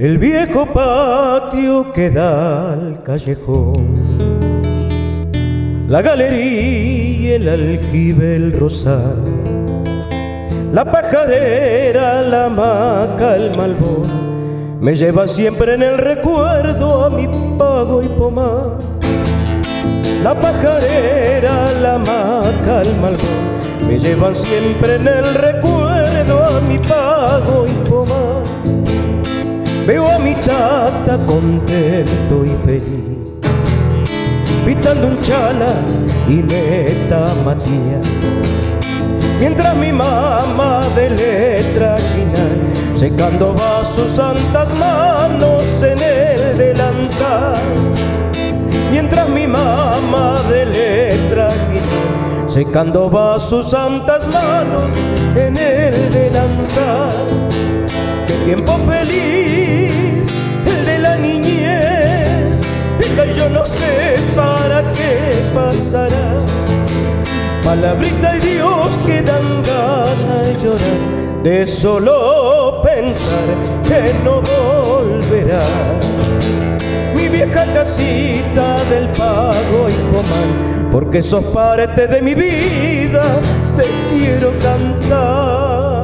el viejo patio que da al callejón, la galería, el aljibe, el rosal, la pajarera, la hamaca, el malbón, me llevan siempre en el recuerdo a mi pago y pomar. La pajarera, la hamaca, el malbón, me llevan siempre en el recuerdo a mi pago y pomar. Veo a mi tata contento y feliz, pitando un chala y neta matía, mientras mi mamá de letra guinar, secando va sus santas manos en el delantal. Mientras mi mamá de letra guinar, secando va sus santas manos en el delantal. Qué tiempo feliz, el de la niñez, que yo no sé para qué pasará. Palabrita y Dios que dan ganas de llorar, de solo pensar que no volverá. Mi vieja casita del pago y pomar, porque sos parte de mi vida, te quiero cantar.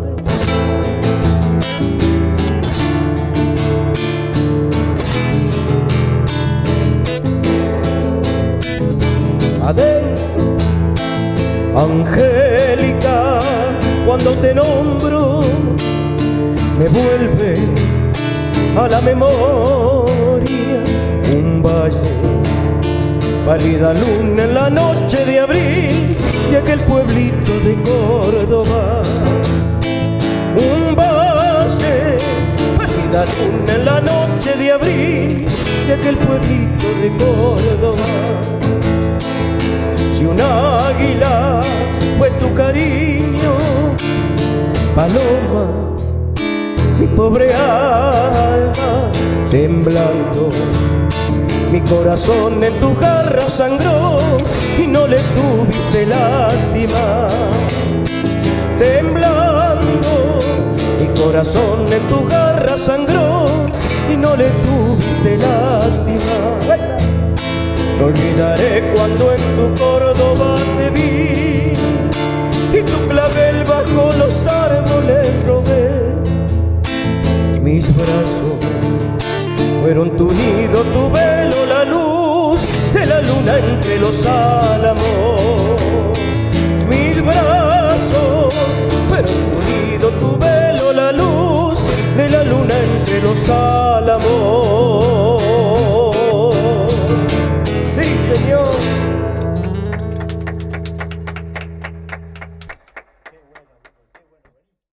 Adentro, Angélica, cuando te nombro, me vuelve a la memoria un valle, pálida luna en la noche de abril y aquel pueblito de Córdoba. Un valle, pálida luna en la noche de abril y aquel pueblito de Córdoba. Si un águila fue tu cariño, paloma, mi pobre alma temblando, mi corazón en tu jarra sangró y no le tuviste lástima. Temblando, mi corazón en tu jarra sangró y no le tuviste lástima. No olvidaré cuando en tu Córdoba te vi y tu clavel bajo los árboles robé. Mis brazos fueron tu nido, tu velo, la luz de la luna entre los álamos. Mis brazos fueron tu nido, tu velo, la luz de la luna entre los álamos.